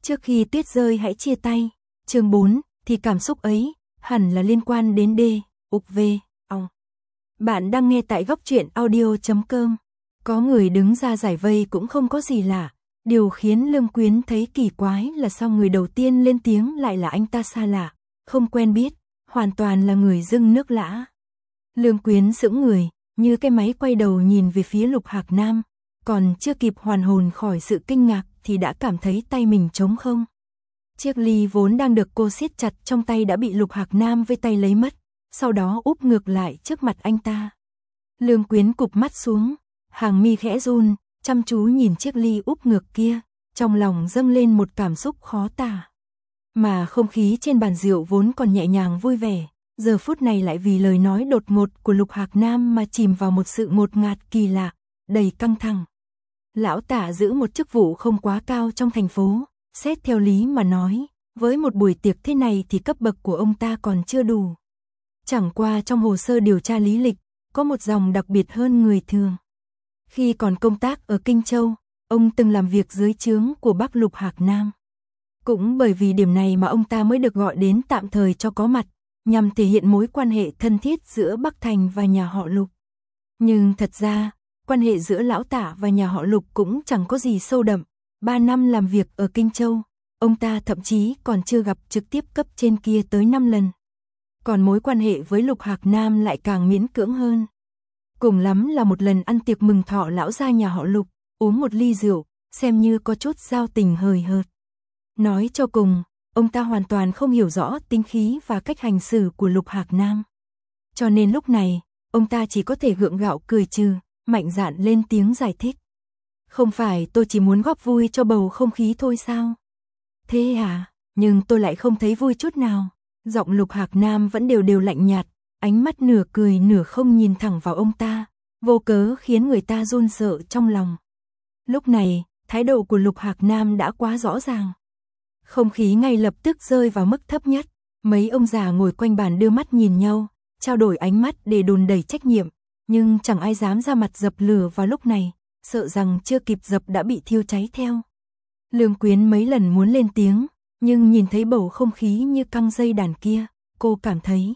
Trước khi tuyết rơi hãy chia tay. Chương 4, thì cảm xúc ấy hẳn là liên quan đến D, ục V, ong. Bạn đang nghe tại góc truyện audio.com. Có người đứng ra giải vây cũng không có gì lạ. Điều khiến Lương Quyến thấy kỳ quái là sao người đầu tiên lên tiếng lại là anh ta xa lạ, không quen biết, hoàn toàn là người dưng nước lã. Lương Quyến sững người, như cái máy quay đầu nhìn về phía Lục Hạc Nam, còn chưa kịp hoàn hồn khỏi sự kinh ngạc thì đã cảm thấy tay mình trống không. Chiếc ly vốn đang được cô siết chặt trong tay đã bị Lục Hạc Nam vây tay lấy mất, sau đó úp ngược lại trước mặt anh ta. Lương Quyến cụp mắt xuống, hàng mi khẽ run, chăm chú nhìn chiếc ly úp ngược kia, trong lòng dâng lên một cảm xúc khó tả. Mà không khí trên bàn rượu vốn còn nhẹ nhàng vui vẻ, giờ phút này lại vì lời nói đột ngột của Lục Hạc Nam mà chìm vào một sự ngột ngạt kỳ lạ, đầy căng thẳng. Lão Tả giữ một chức vụ không quá cao trong thành phố, xét theo lý mà nói, với một buổi tiệc thế này thì cấp bậc của ông ta còn chưa đủ. Chẳng qua trong hồ sơ điều tra lý lịch, có một dòng đặc biệt hơn người thường. Khi còn công tác ở Kinh Châu, ông từng làm việc dưới trướng của bác Lục Hạc Nam. Cũng bởi vì điểm này mà ông ta mới được gọi đến tạm thời cho có mặt, nhằm thể hiện mối quan hệ thân thiết giữa Bắc Thành và nhà họ Lục. Nhưng thật ra, quan hệ giữa Lão Tả và nhà họ Lục cũng chẳng có gì sâu đậm. 3 năm làm việc ở Kinh Châu, ông ta thậm chí còn chưa gặp trực tiếp cấp trên kia tới 5 lần. Còn mối quan hệ với Lục Hạc Nam lại càng miễn cưỡng hơn. Cùng lắm là một lần ăn tiệc mừng thọ lão gia nhà họ Lục, uống một ly rượu, xem như có chút giao tình hời hợt. Nói cho cùng, ông ta hoàn toàn không hiểu rõ tính khí và cách hành xử của Lục Hạc Nam. Cho nên lúc này, ông ta chỉ có thể gượng gạo cười trừ, mạnh dạn lên tiếng giải thích. Không phải tôi chỉ muốn góp vui cho bầu không khí thôi sao? Thế à, nhưng tôi lại không thấy vui chút nào. Giọng Lục Hạc Nam vẫn đều lạnh nhạt, ánh mắt nửa cười nửa không nhìn thẳng vào ông ta, vô cớ khiến người ta run sợ trong lòng. Lúc này, thái độ của Lục Hạc Nam đã quá rõ ràng. Không khí ngay lập tức rơi vào mức thấp nhất, mấy ông già ngồi quanh bàn đưa mắt nhìn nhau, trao đổi ánh mắt để đùn đẩy trách nhiệm, nhưng chẳng ai dám ra mặt dập lửa vào lúc này, sợ rằng chưa kịp dập đã bị thiêu cháy theo. Lương Quyến mấy lần muốn lên tiếng, nhưng nhìn thấy bầu không khí như căng dây đàn kia, cô cảm thấy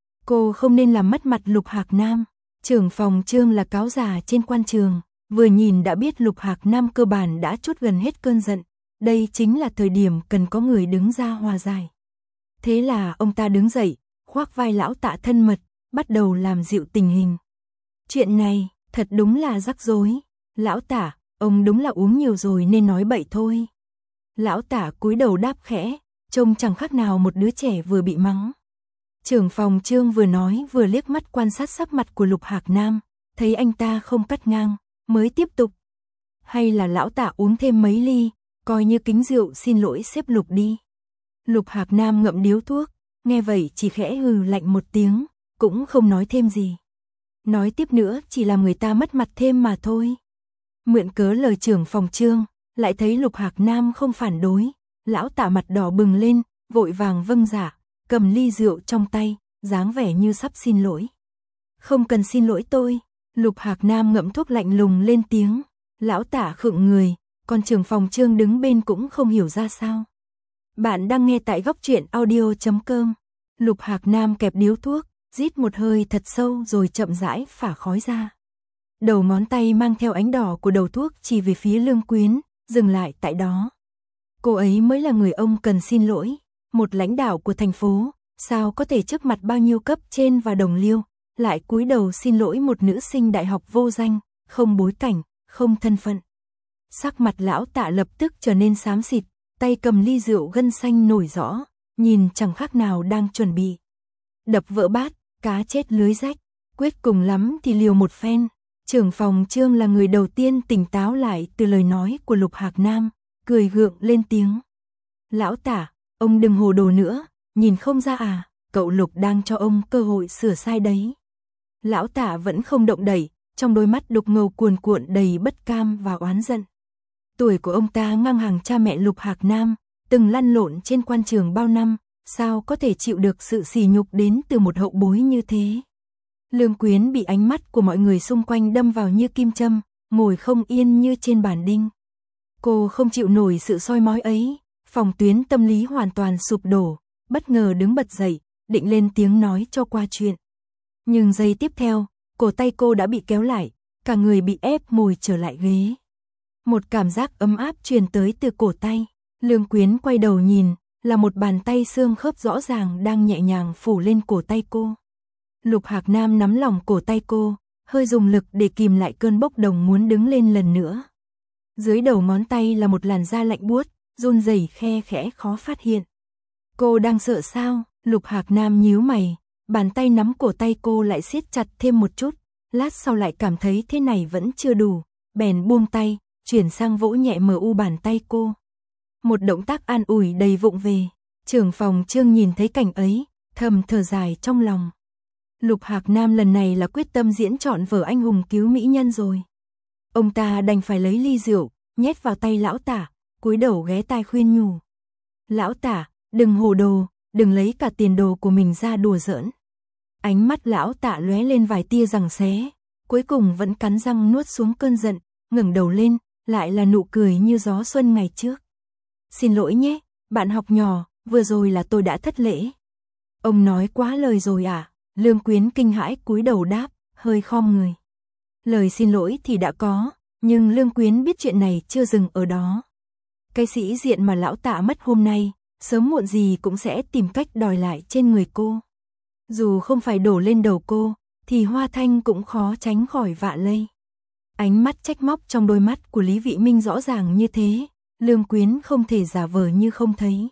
cô không nên làm mất mặt Lục Hạc Nam. Trưởng phòng Trương là cáo già trên quan trường, vừa nhìn đã biết Lục Hạc Nam cơ bản đã trút gần hết cơn giận, đây chính là thời điểm cần có người đứng ra hòa giải. Thế là ông ta đứng dậy, khoác vai Lão Tạ thân mật, bắt đầu làm dịu tình hình. Chuyện này, thật đúng là rắc rối. Lão Tả, ông đúng là uống nhiều rồi nên nói bậy thôi. Lão Tả cúi đầu đáp khẽ, trông chẳng khác nào một đứa trẻ vừa bị mắng. Trưởng phòng Trương vừa nói vừa liếc mắt quan sát sắc mặt của Lục Hạc Nam, thấy anh ta không cắt ngang, mới tiếp tục. Hay là Lão Tả uống thêm mấy ly, coi như kính rượu xin lỗi sếp Lục đi. Lục Hạc Nam ngậm điếu thuốc, nghe vậy chỉ khẽ hừ lạnh một tiếng, cũng không nói thêm gì. Nói tiếp nữa chỉ làm người ta mất mặt thêm mà thôi. Mượn cớ lời trưởng phòng Trương, lại thấy Lục Hạc Nam không phản đối, Lão Tả mặt đỏ bừng lên, vội vàng vâng dạ, cầm ly rượu trong tay, dáng vẻ như sắp xin lỗi. Không cần xin lỗi tôi. Lục Hạc Nam ngậm thuốc lạnh lùng lên tiếng. Lão Tả khựng người, còn trưởng phòng Trương đứng bên cũng không hiểu ra sao. Bạn đang nghe tại góc truyện audio.com. Lục Hạc Nam kẹp điếu thuốc, rít một hơi thật sâu rồi chậm rãi phả khói ra. Đầu ngón tay mang theo ánh đỏ của đầu thuốc chỉ về phía Lương Quyến, dừng lại tại đó. Cô ấy mới là người ông cần xin lỗi. Một lãnh đạo của thành phố, sao có thể trước mặt bao nhiêu cấp trên và đồng liêu, lại cúi đầu xin lỗi một nữ sinh đại học vô danh, không bối cảnh, không thân phận. Sắc mặt Lão Tạ lập tức trở nên xám xịt, tay cầm ly rượu gân xanh nổi rõ, nhìn chẳng khác nào đang chuẩn bị đập vỡ bát, cá chết lưới rách, quyết cùng lắm thì liều một phen. Trưởng phòng Trương là người đầu tiên tỉnh táo lại từ lời nói của Lục Hạc Nam, cười gượng lên tiếng. Lão Tả, ông đừng hồ đồ nữa, nhìn không ra à, cậu Lục đang cho ông cơ hội sửa sai đấy. Lão Tả vẫn không động đậy, trong đôi mắt đục ngầu cuồn cuộn đầy bất cam và oán giận. Tuổi của ông ta ngang hàng cha mẹ Lục Hạc Nam, từng lăn lộn trên quan trường bao năm, sao có thể chịu được sự sỉ nhục đến từ một hậu bối như thế. Lương Quyến bị ánh mắt của mọi người xung quanh đâm vào như kim châm, ngồi không yên như trên bàn đinh. Cô không chịu nổi sự soi mói ấy, Phòng Tuyến tâm lý hoàn toàn sụp đổ, bất ngờ đứng bật dậy, định lên tiếng nói cho qua chuyện. Nhưng giây tiếp theo, cổ tay cô đã bị kéo lại, cả người bị ép ngồi trở lại ghế. Một cảm giác ấm áp truyền tới từ cổ tay. Lương Quyến quay đầu nhìn, là một bàn tay xương khớp rõ ràng đang nhẹ nhàng phủ lên cổ tay cô. Lục Hạc Nam nắm lòng cổ tay cô, hơi dùng lực để kìm lại cơn bốc đồng muốn đứng lên lần nữa. Dưới đầu ngón tay là một làn da lạnh buốt, run rẩy khe khẽ khó phát hiện. Cô đang sợ sao? Lục Hạc Nam nhíu mày, bàn tay nắm cổ tay cô lại siết chặt thêm một chút, lát sau lại cảm thấy thế này vẫn chưa đủ, bèn buông tay, chuyển sang vỗ nhẹ mờ u bàn tay cô. Một động tác an ủi đầy vụng về. Trưởng phòng Trương nhìn thấy cảnh ấy, thầm thở dài trong lòng. Lục Hạc Nam lần này là quyết tâm diễn trọn vở anh hùng cứu mỹ nhân rồi. Ông ta đành phải lấy ly rượu, nhét vào tay lão tả, cúi đầu ghé tai khuyên nhủ. Lão tả, đừng hồ đồ, đừng lấy cả tiền đồ của mình ra đùa giỡn. Ánh mắt lão tả lóe lên vài tia giằng xé, cuối cùng vẫn cắn răng nuốt xuống cơn giận, ngẩng đầu lên, lại là nụ cười như gió xuân ngày trước. Xin lỗi nhé, bạn học nhỏ, vừa rồi là tôi đã thất lễ. Ông nói quá lời rồi à? Lương Quyến kinh hãi cúi đầu đáp, hơi khom người. Lời xin lỗi thì đã có, nhưng Lương Quyến biết chuyện này chưa dừng ở đó. Cái sĩ diện mà lão tạ mất hôm nay, sớm muộn gì cũng sẽ tìm cách đòi lại trên người cô. Dù không phải đổ lên đầu cô, thì Hoa Thanh cũng khó tránh khỏi vạ lây. Ánh mắt trách móc trong đôi mắt của Lý Vị Minh rõ ràng như thế, Lương Quyến không thể giả vờ như không thấy.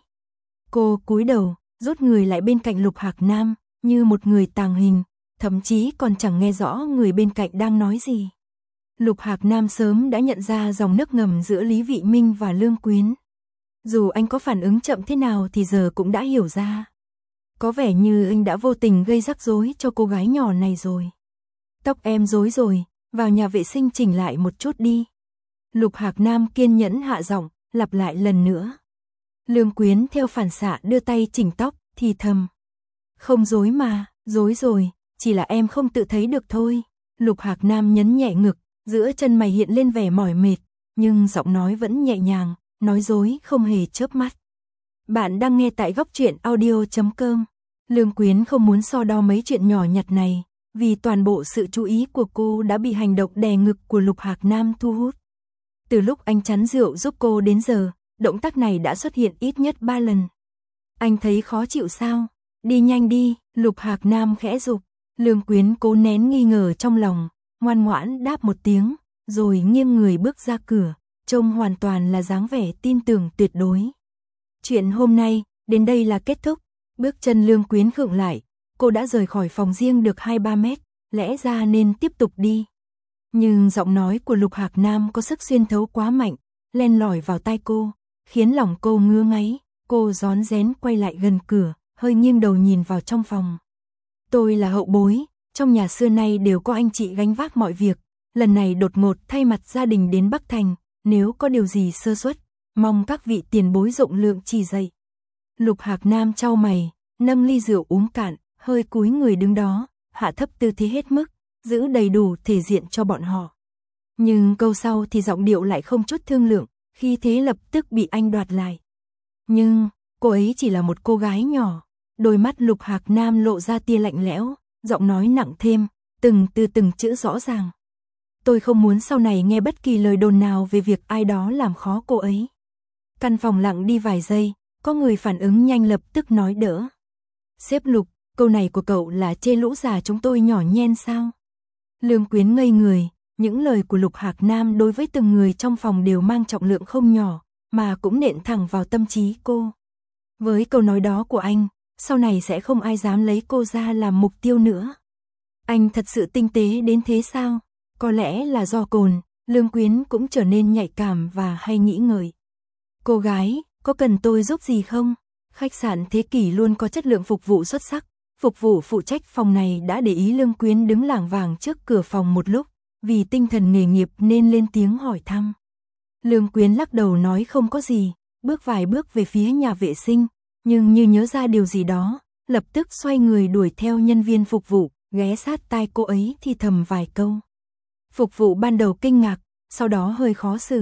Cô cúi đầu, rút người lại bên cạnh Lục Hạc Nam, như một người tàng hình, thậm chí còn chẳng nghe rõ người bên cạnh đang nói gì. Lục Hạc Nam sớm đã nhận ra dòng nước ngầm giữa Lý Vị Minh và Lương Quyến. Dù anh có phản ứng chậm thế nào thì giờ cũng đã hiểu ra. Có vẻ như anh đã vô tình gây rắc rối cho cô gái nhỏ này rồi. Tóc em rối rồi, vào nhà vệ sinh chỉnh lại một chút đi. Lục Hạc Nam kiên nhẫn hạ giọng, lặp lại lần nữa. Lương Quyến theo phản xạ đưa tay chỉnh tóc, thì thầm. Không rối mà, rối rồi, chỉ là em không tự thấy được thôi. Lục Hạc Nam nhấn nhẹ ngực, giữa chân mày hiện lên vẻ mỏi mệt, nhưng giọng nói vẫn nhẹ nhàng, nói dối không hề chớp mắt. Bạn đang nghe tại góc truyện audio.com. Lương Quyến không muốn so đo mấy chuyện nhỏ nhặt này, vì toàn bộ sự chú ý của cô đã bị hành động đè ngực của Lục Hạc Nam thu hút. Từ lúc anh chắn rượu giúp cô đến giờ, động tác này đã xuất hiện ít nhất 3 lần. Anh thấy khó chịu sao? Đi nhanh đi, Lục Hạc Nam khẽ giục. Lương Quyến cố nén nghi ngờ trong lòng, ngoan ngoãn đáp một tiếng, rồi nghiêng người bước ra cửa, trông hoàn toàn là dáng vẻ tin tưởng tuyệt đối. Chuyện hôm nay, đến đây là kết thúc. Bước chân Lương Quyến khựng lại, cô đã rời khỏi phòng riêng được 2-3 mét, lẽ ra nên tiếp tục đi. Nhưng giọng nói của Lục Hạc Nam có sức xuyên thấu quá mạnh, len lỏi vào tai cô, khiến lòng cô ngứa ngáy, cô rón rén quay lại gần cửa, hơi nghiêng đầu nhìn vào trong phòng. Tôi là hậu bối, trong nhà xưa nay đều có anh chị gánh vác mọi việc, lần này đột ngột thay mặt gia đình đến Bắc Thành, nếu có điều gì sơ suất, mong các vị tiền bối rộng lượng chỉ dạy. Lục Hạc Nam chau mày, nâng ly rượu uống cạn, hơi cúi người đứng đó, hạ thấp tư thế hết mức, giữ đầy đủ thể diện cho bọn họ. Nhưng câu sau thì giọng điệu lại không chút thương lượng, khi thế lập tức bị anh đoạt lại. Nhưng, cô ấy chỉ là một cô gái nhỏ. Đôi mắt Lục Hạc Nam lộ ra tia lạnh lẽo, giọng nói nặng thêm, từng chữ rõ ràng. Tôi không muốn sau này nghe bất kỳ lời đồn nào về việc ai đó làm khó cô ấy. Căn phòng lặng đi vài giây, có người phản ứng nhanh lập tức nói đỡ. Sếp Lục, câu này của cậu là chê lũ già chúng tôi nhỏ nhen sao? Lương Quyến ngây người, những lời của Lục Hạc Nam đối với từng người trong phòng đều mang trọng lượng không nhỏ, mà cũng nện thẳng vào tâm trí cô. Với câu nói đó của anh, sau này sẽ không ai dám lấy cô ra làm mục tiêu nữa. Anh thật sự tinh tế đến thế sao? Có lẽ là do cồn, Lương Quyến cũng trở nên nhạy cảm và hay nghĩ ngợi. Cô gái, có cần tôi giúp gì không? Khách sạn Thế Kỷ luôn có chất lượng phục vụ xuất sắc. Phục vụ phụ trách phòng này đã để ý Lương Quyến đứng lảng vảng trước cửa phòng một lúc, vì tinh thần nghề nghiệp nên lên tiếng hỏi thăm. Lương Quyến lắc đầu nói không có gì, bước vài bước về phía nhà vệ sinh, nhưng như nhớ ra điều gì đó, lập tức xoay người đuổi theo nhân viên phục vụ, ghé sát tai cô ấy thì thầm vài câu. Phục vụ ban đầu kinh ngạc, sau đó hơi khó xử,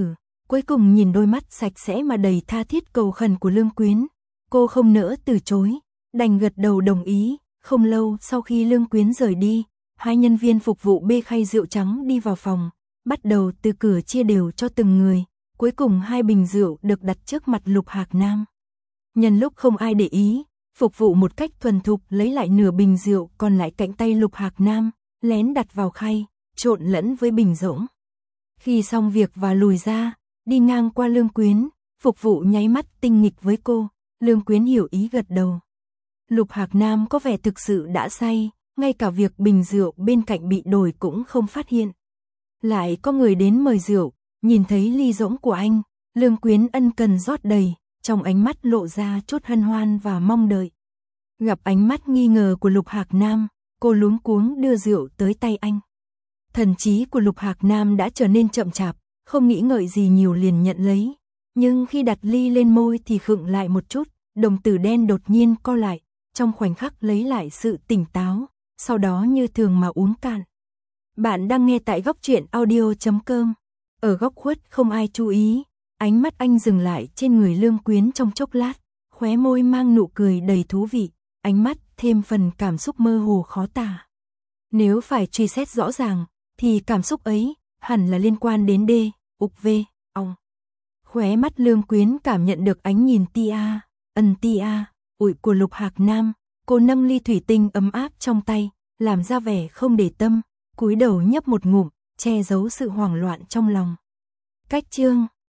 Cuối cùng nhìn đôi mắt sạch sẽ mà đầy tha thiết cầu khẩn của Lương Quyến, cô không nỡ từ chối, đành gật đầu đồng ý. Không lâu sau khi Lương Quyến rời đi, hai nhân viên phục vụ bê khay rượu trắng đi vào phòng, bắt đầu từ cửa chia đều cho từng người. Cuối cùng 2 bình rượu được đặt trước mặt Lục Hạc Nam. Nhân lúc không ai để ý, phục vụ một cách thuần thục lấy lại nửa bình rượu còn lại cạnh tay Lục Hạc Nam, lén đặt vào khay, trộn lẫn với bình rỗng. Khi xong việc và lùi ra, đi ngang qua Lương Quyến, phục vụ nháy mắt tinh nghịch với cô, Lương Quyến hiểu ý gật đầu. Lục Hạc Nam có vẻ thực sự đã say, ngay cả việc bình rượu bên cạnh bị đổi cũng không phát hiện. Lại có người đến mời rượu, nhìn thấy ly rỗng của anh, Lương Quyến ân cần rót đầy, trong ánh mắt lộ ra chút hân hoan và mong đợi. Gặp ánh mắt nghi ngờ của Lục Hạc Nam, cô luống cuống đưa rượu tới tay anh. Thần trí của Lục Hạc Nam đã trở nên chậm chạp, không nghĩ ngợi gì nhiều liền nhận lấy. Nhưng khi đặt ly lên môi thì khựng lại một chút, đồng tử đen đột nhiên co lại, trong khoảnh khắc lấy lại sự tỉnh táo, sau đó như thường mà uống cạn. Bạn đang nghe tại góc truyện audio.com. Ở góc khuất không ai chú ý, ánh mắt anh dừng lại trên người Lương Quyến trong chốc lát, khóe môi mang nụ cười đầy thú vị, ánh mắt thêm phần cảm xúc mơ hồ khó tả. Nếu phải truy xét rõ ràng, thì cảm xúc ấy hẳn là liên quan đến D, ục V, ong. Khóe mắt Lương Quyến cảm nhận được ánh nhìn tia, ủi của Lục Hạc Nam, cô nâng ly thủy tinh ấm áp trong tay, làm ra vẻ không để tâm, cúi đầu nhấp một ngụm, che giấu sự hoảng loạn trong lòng. Cách chương